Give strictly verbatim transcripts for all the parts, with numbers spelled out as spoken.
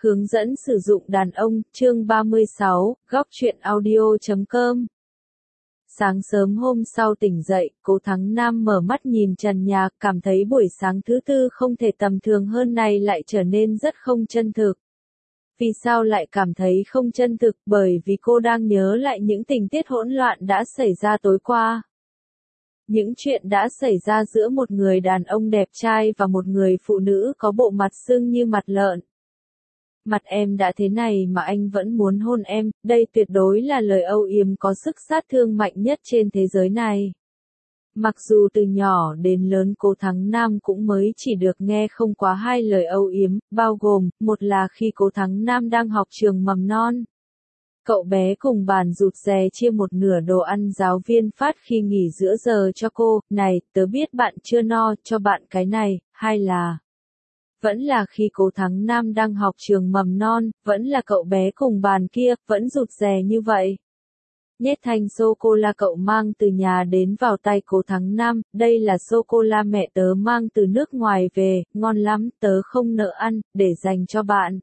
Hướng dẫn sử dụng đàn ông, chương ba mươi sáu, góc truyện audio chấm com. Sáng sớm hôm sau tỉnh dậy, Cố Thắng Nam mở mắt nhìn trần nhà, cảm thấy buổi sáng thứ tư không thể tầm thường hơn này lại trở nên rất không chân thực. Vì sao lại cảm thấy không chân thực? Bởi vì cô đang nhớ lại những tình tiết hỗn loạn đã xảy ra tối qua. Những chuyện đã xảy ra giữa một người đàn ông đẹp trai và một người phụ nữ có bộ mặt sưng như mặt lợn. Mặt em đã thế này mà anh vẫn muốn hôn em, đây tuyệt đối là lời âu yếm có sức sát thương mạnh nhất trên thế giới này. Mặc dù từ nhỏ đến lớn Cố Thắng Nam cũng mới chỉ được nghe không quá hai lời âu yếm, bao gồm, một là khi Cố Thắng Nam đang học trường mầm non. Cậu bé cùng bàn rụt rè chia một nửa đồ ăn giáo viên phát khi nghỉ giữa giờ cho cô, này, tớ biết bạn chưa no, cho bạn cái này, hay là... Vẫn là khi Cố Thắng Nam đang học trường mầm non, vẫn là cậu bé cùng bàn kia, vẫn rụt rè như vậy. Nhét thanh sô-cô-la cậu mang từ nhà đến vào tay Cố Thắng Nam, đây là sô-cô-la mẹ tớ mang từ nước ngoài về, ngon lắm, tớ không nỡ ăn, để dành cho bạn.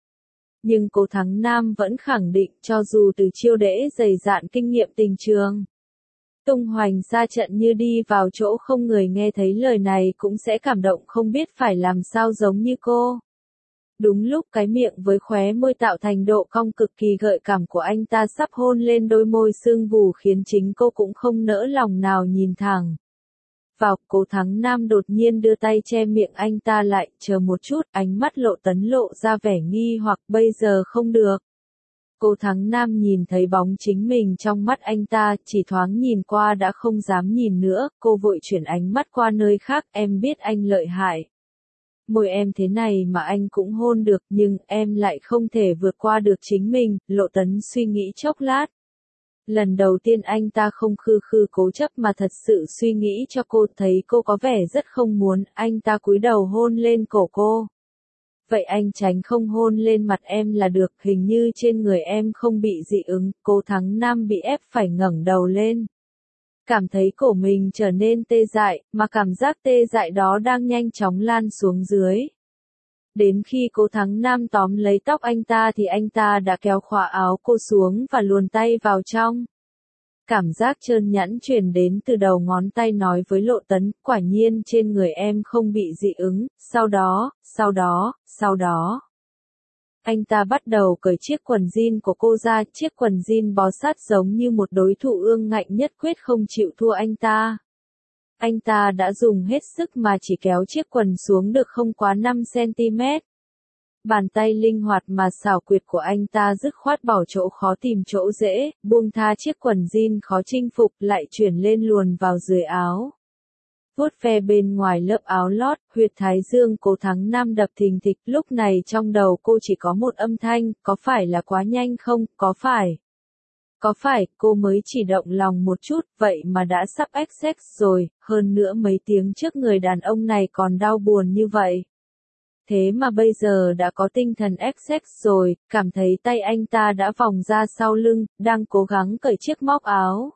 Nhưng Cố Thắng Nam vẫn khẳng định cho dù từ chiêu đễ dày dạn kinh nghiệm tình trường. Tung hoành xa trận như đi vào chỗ không người nghe thấy lời này cũng sẽ cảm động không biết phải làm sao giống như cô. Đúng lúc cái miệng với khóe môi tạo thành độ cong cực kỳ gợi cảm của anh ta sắp hôn lên đôi môi sưng vù khiến chính cô cũng không nỡ lòng nào nhìn thẳng. Vào, Cố Thắng Nam đột nhiên đưa tay che miệng anh ta lại, chờ một chút, ánh mắt Lộ Tấn lộ ra vẻ nghi hoặc bây giờ không được. Cố Thắng Nam nhìn thấy bóng chính mình trong mắt anh ta, chỉ thoáng nhìn qua đã không dám nhìn nữa, cô vội chuyển ánh mắt qua nơi khác, em biết anh lợi hại. Môi em thế này mà anh cũng hôn được, nhưng em lại không thể vượt qua được chính mình, Lộ Tấn suy nghĩ chốc lát. Lần đầu tiên anh ta không khư khư cố chấp mà thật sự suy nghĩ cho cô, thấy cô có vẻ rất không muốn, anh ta cúi đầu hôn lên cổ cô. Vậy anh tránh không hôn lên mặt em là được, hình như trên người em không bị dị ứng, Cố Thắng Nam bị ép phải ngẩng đầu lên. Cảm thấy cổ mình trở nên tê dại, mà cảm giác tê dại đó đang nhanh chóng lan xuống dưới. Đến khi Cố Thắng Nam tóm lấy tóc anh ta thì anh ta đã kéo khóa áo cô xuống và luồn tay vào trong. Cảm giác trơn nhẵn truyền đến từ đầu ngón tay nói với Lộ Tấn, quả nhiên trên người em không bị dị ứng, sau đó, sau đó, sau đó. Anh ta bắt đầu cởi chiếc quần jean của cô ra, chiếc quần jean bó sát giống như một đối thủ ương ngạnh nhất quyết không chịu thua anh ta. Anh ta đã dùng hết sức mà chỉ kéo chiếc quần xuống được không quá năm xăng-ti-mét. Bàn tay linh hoạt mà xảo quyệt của anh ta dứt khoát bỏ chỗ khó tìm chỗ dễ, buông tha chiếc quần jean khó chinh phục lại chuyển lên luồn vào dưới áo. Vuốt ve bên ngoài lớp áo lót, huyệt thái dương Cố Thắng Nam đập thình thịch, lúc này trong đầu cô chỉ có một âm thanh, có phải là quá nhanh không, có phải. Có phải, cô mới chỉ động lòng một chút, vậy mà đã sắp ếch sex rồi, hơn nữa mấy tiếng trước người đàn ông này còn đau buồn như vậy. Thế mà bây giờ đã có tinh thần ếch sex rồi, cảm thấy tay anh ta đã vòng ra sau lưng, đang cố gắng cởi chiếc móc áo.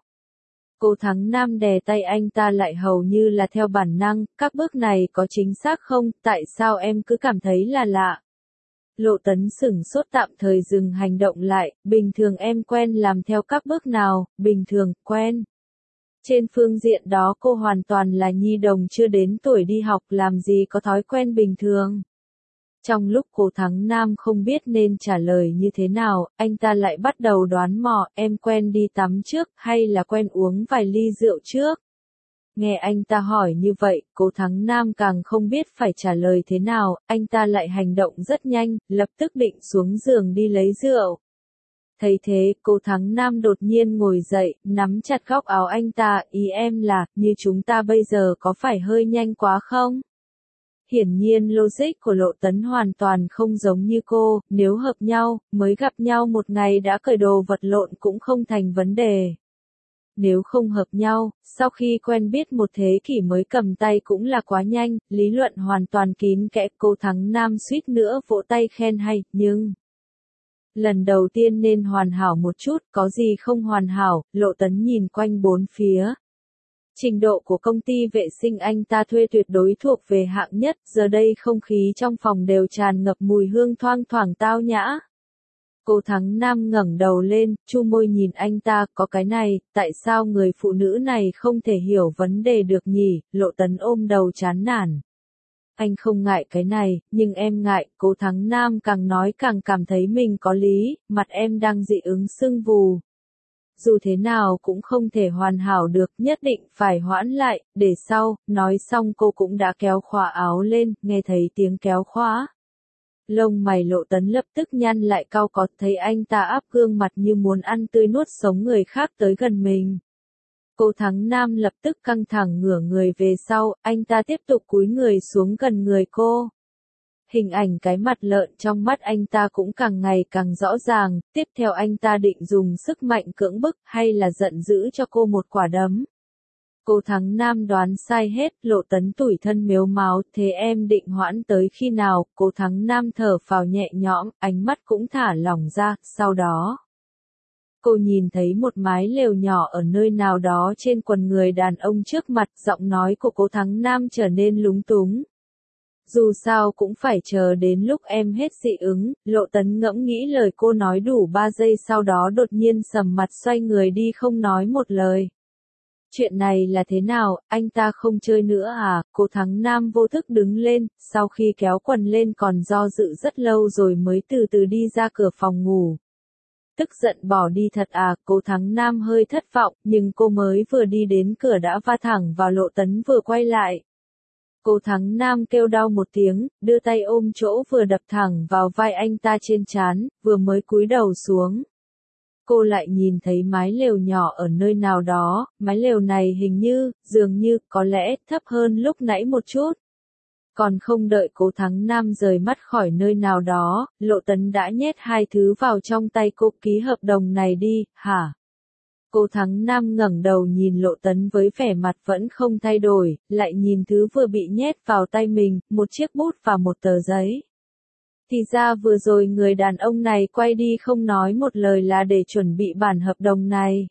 Cố Thắng Nam đè tay anh ta lại hầu như là theo bản năng, các bước này có chính xác không, tại sao em cứ cảm thấy là lạ. Lộ Tấn sửng sốt tạm thời dừng hành động lại, bình thường em quen làm theo các bước nào, bình thường, quen. Trên phương diện đó cô hoàn toàn là nhi đồng chưa đến tuổi đi học làm gì có thói quen bình thường. Trong lúc Cố Thắng Nam không biết nên trả lời như thế nào, anh ta lại bắt đầu đoán mò, em quen đi tắm trước, hay là quen uống vài ly rượu trước. Nghe anh ta hỏi như vậy, Cố Thắng Nam càng không biết phải trả lời thế nào, anh ta lại hành động rất nhanh, lập tức định xuống giường đi lấy rượu. Thấy thế, Cố Thắng Nam đột nhiên ngồi dậy, nắm chặt góc áo anh ta, ý em là, như chúng ta bây giờ có phải hơi nhanh quá không? Hiển nhiên logic của Lộ Tấn hoàn toàn không giống như cô, nếu hợp nhau, mới gặp nhau một ngày đã cởi đồ vật lộn cũng không thành vấn đề. Nếu không hợp nhau, sau khi quen biết một thế kỷ mới cầm tay cũng là quá nhanh, lý luận hoàn toàn kín kẽ, Cố Thắng Nam suýt nữa vỗ tay khen hay, nhưng... Lần đầu tiên nên hoàn hảo một chút, có gì không hoàn hảo, Lộ Tấn nhìn quanh bốn phía. Trình độ của công ty vệ sinh anh ta thuê tuyệt đối thuộc về hạng nhất, giờ đây không khí trong phòng đều tràn ngập mùi hương thoang thoảng tao nhã. Cô Thắng Nam ngẩng đầu lên, chu môi nhìn anh ta, có cái này, tại sao người phụ nữ này không thể hiểu vấn đề được nhỉ? Lộ Tấn ôm đầu chán nản. Anh không ngại cái này, nhưng em ngại, cô Thắng Nam càng nói càng cảm thấy mình có lý, mặt em đang dị ứng sưng vù. Dù thế nào cũng không thể hoàn hảo được, nhất định phải hoãn lại, để sau, nói xong cô cũng đã kéo khóa áo lên, nghe thấy tiếng kéo khóa. Lông mày Lộ Tấn lập tức nhăn lại cau có, thấy anh ta áp gương mặt như muốn ăn tươi nuốt sống người khác tới gần mình. Cô Thắng Nam lập tức căng thẳng ngửa người về sau, anh ta tiếp tục cúi người xuống gần người cô. Hình ảnh cái mặt lợn trong mắt anh ta cũng càng ngày càng rõ ràng, tiếp theo anh ta định dùng sức mạnh cưỡng bức hay là giận dữ cho cô một quả đấm. Cô Thắng Nam đoán sai hết, Lộ Tấn tủi thân mếu máo, thế em định hoãn tới khi nào? Cô Thắng Nam thở phào nhẹ nhõm, ánh mắt cũng thả lỏng ra, sau đó. Cô nhìn thấy một mái lều nhỏ ở nơi nào đó trên quần người đàn ông trước mặt, giọng nói của cô Thắng Nam trở nên lúng túng. Dù sao cũng phải chờ đến lúc em hết dị ứng, Lộ Tấn ngẫm nghĩ lời cô nói đủ ba giây sau đó đột nhiên sầm mặt xoay người đi không nói một lời. Chuyện này là thế nào, anh ta không chơi nữa à? Cô Thắng Nam vô thức đứng lên, sau khi kéo quần lên còn do dự rất lâu rồi mới từ từ đi ra cửa phòng ngủ. Tức giận bỏ đi thật à? Cô Thắng Nam hơi thất vọng, nhưng cô mới vừa đi đến cửa đã va thẳng vào Lộ Tấn vừa quay lại. Cô Thắng Nam kêu đau một tiếng, đưa tay ôm chỗ vừa đập thẳng vào vai anh ta trên trán, vừa mới cúi đầu xuống. Cô lại nhìn thấy mái lều nhỏ ở nơi nào đó, mái lều này hình như, dường như, có lẽ, thấp hơn lúc nãy một chút. Còn không đợi cô Thắng Nam rời mắt khỏi nơi nào đó, Lộ Tấn đã nhét hai thứ vào trong tay cô, ký hợp đồng này đi, hả? Cô Thắng Nam ngẩng đầu nhìn Lộ Tấn với vẻ mặt vẫn không thay đổi, lại nhìn thứ vừa bị nhét vào tay mình, một chiếc bút và một tờ giấy. Thì ra vừa rồi người đàn ông này quay đi không nói một lời là để chuẩn bị bản hợp đồng này.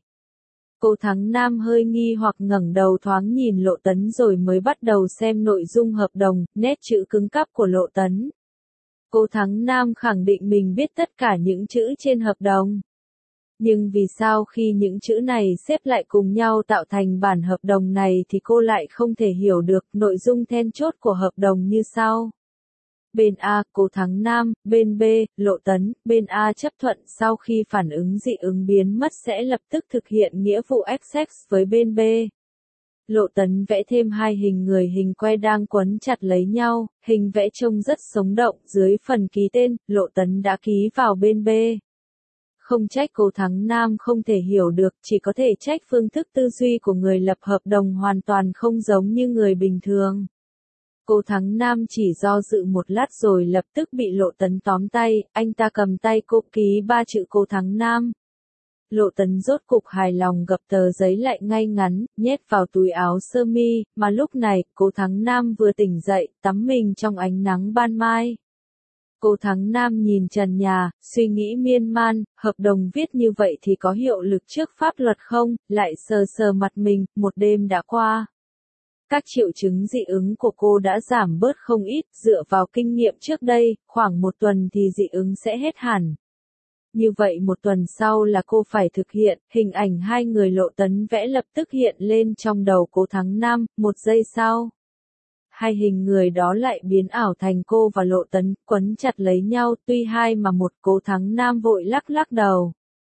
Cô Thắng Nam hơi nghi hoặc ngẩng đầu thoáng nhìn Lộ Tấn rồi mới bắt đầu xem nội dung hợp đồng, nét chữ cứng cáp của Lộ Tấn. Cô Thắng Nam khẳng định mình biết tất cả những chữ trên hợp đồng. Nhưng vì sao khi những chữ này xếp lại cùng nhau tạo thành bản hợp đồng này thì cô lại không thể hiểu được nội dung then chốt của hợp đồng như sau. Bên A, cô Thắng Nam, bên B, Lộ Tấn, bên A chấp thuận sau khi phản ứng dị ứng biến mất sẽ lập tức thực hiện nghĩa vụ access với bên B. Lộ Tấn vẽ thêm hai hình người hình que đang quấn chặt lấy nhau, hình vẽ trông rất sống động, dưới phần ký tên, Lộ Tấn đã ký vào bên B. Không trách cô Thắng Nam không thể hiểu được, chỉ có thể trách phương thức tư duy của người lập hợp đồng hoàn toàn không giống như người bình thường. Cô Thắng Nam chỉ do dự một lát rồi lập tức bị Lộ Tấn tóm tay, anh ta cầm tay cô ký ba chữ cô Thắng Nam. Lộ Tấn rốt cục hài lòng gập tờ giấy lại ngay ngắn, nhét vào túi áo sơ mi, mà lúc này, cô Thắng Nam vừa tỉnh dậy, tắm mình trong ánh nắng ban mai. Cô Thắng Nam nhìn trần nhà, suy nghĩ miên man, hợp đồng viết như vậy thì có hiệu lực trước pháp luật không, lại sờ sờ mặt mình, một đêm đã qua. Các triệu chứng dị ứng của cô đã giảm bớt không ít, dựa vào kinh nghiệm trước đây, khoảng một tuần thì dị ứng sẽ hết hẳn. Như vậy một tuần sau là cô phải thực hiện, hình ảnh hai người Lộ Tấn vẽ lập tức hiện lên trong đầu cô Thắng Nam, một giây sau. Hai hình người đó lại biến ảo thành cô và Lộ Tấn, quấn chặt lấy nhau, tuy hai mà một. Cô Thắng Nam vội lắc lắc đầu.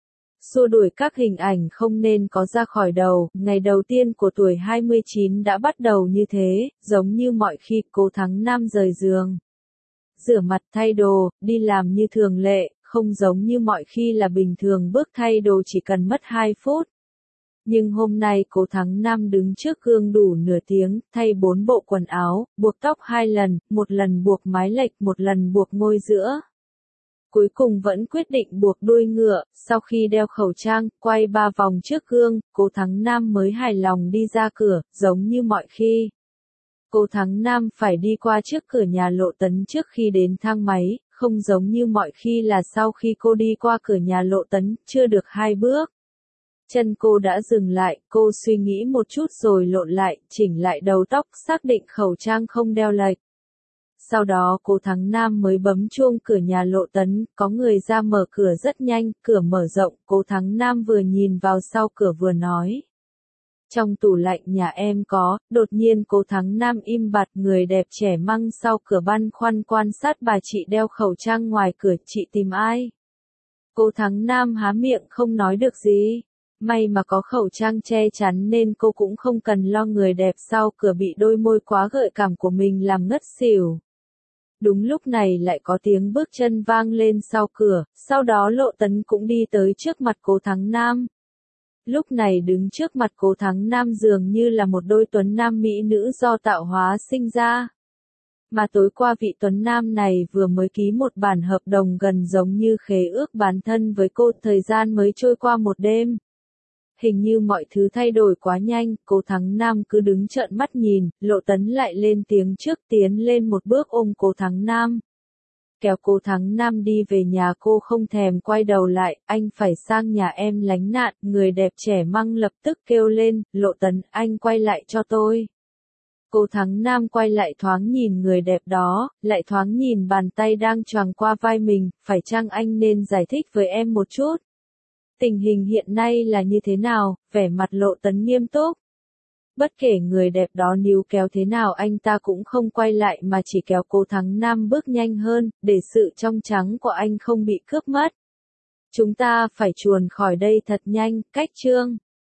Xua đuổi các hình ảnh không nên có ra khỏi đầu, ngày đầu tiên của tuổi hai mươi chín đã bắt đầu như thế, giống như mọi khi cô Thắng Nam rời giường. Rửa mặt thay đồ, đi làm như thường lệ, không giống như mọi khi là bình thường bước thay đồ chỉ cần mất hai phút. Nhưng hôm nay cô Thắng Nam đứng trước gương đủ nửa tiếng, thay bốn bộ quần áo, buộc tóc hai lần, một lần buộc mái lệch, một lần buộc ngôi giữa. Cuối cùng vẫn quyết định buộc đuôi ngựa, sau khi đeo khẩu trang, quay ba vòng trước gương, cô Thắng Nam mới hài lòng đi ra cửa, giống như mọi khi. Cô Thắng Nam phải đi qua trước cửa nhà Lộ Tấn trước khi đến thang máy, không giống như mọi khi là sau khi cô đi qua cửa nhà Lộ Tấn, chưa được hai bước. Chân cô đã dừng lại, cô suy nghĩ một chút rồi lộn lại, chỉnh lại đầu tóc, xác định khẩu trang không đeo lệch. Sau đó Cố Thắng Nam mới bấm chuông cửa nhà Lộ Tấn, có người ra mở cửa rất nhanh, cửa mở rộng, Cố Thắng Nam vừa nhìn vào sau cửa vừa nói. Trong tủ lạnh nhà em có, đột nhiên Cố Thắng Nam im bặt, người đẹp trẻ măng sau cửa băn khoăn quan sát bà chị đeo khẩu trang ngoài cửa, chị tìm ai? Cố Thắng Nam há miệng không nói được gì. May mà có khẩu trang che chắn nên cô cũng không cần lo người đẹp sau cửa bị đôi môi quá gợi cảm của mình làm ngất xỉu. Đúng lúc này lại có tiếng bước chân vang lên sau cửa, sau đó Lộ Tấn cũng đi tới trước mặt Cố Thắng Nam. Lúc này đứng trước mặt Cố Thắng Nam dường như là một đôi tuấn nam mỹ nữ do tạo hóa sinh ra. Mà tối qua vị tuấn nam này vừa mới ký một bản hợp đồng gần giống như khế ước bán thân với cô, thời gian mới trôi qua một đêm. Hình như mọi thứ thay đổi quá nhanh, Cố Thắng Nam cứ đứng trợn mắt nhìn, Lộ Tấn lại lên tiếng trước, tiến lên một bước ôm Cố Thắng Nam. Kéo Cố Thắng Nam đi về nhà, cô không thèm quay đầu lại, anh phải sang nhà em lánh nạn, người đẹp trẻ măng lập tức kêu lên, Lộ Tấn, anh quay lại cho tôi. Cố Thắng Nam quay lại thoáng nhìn người đẹp đó, lại thoáng nhìn bàn tay đang choàng qua vai mình, phải chăng anh nên giải thích với em một chút? Tình hình hiện nay là như thế nào? Vẻ mặt Lộ Tấn nghiêm túc. Bất kể người đẹp đó níu kéo thế nào anh ta cũng không quay lại mà chỉ kéo Cố Thắng Nam bước nhanh hơn, để sự trong trắng của anh không bị cướp mất. Chúng ta phải chuồn khỏi đây thật nhanh, cách chương.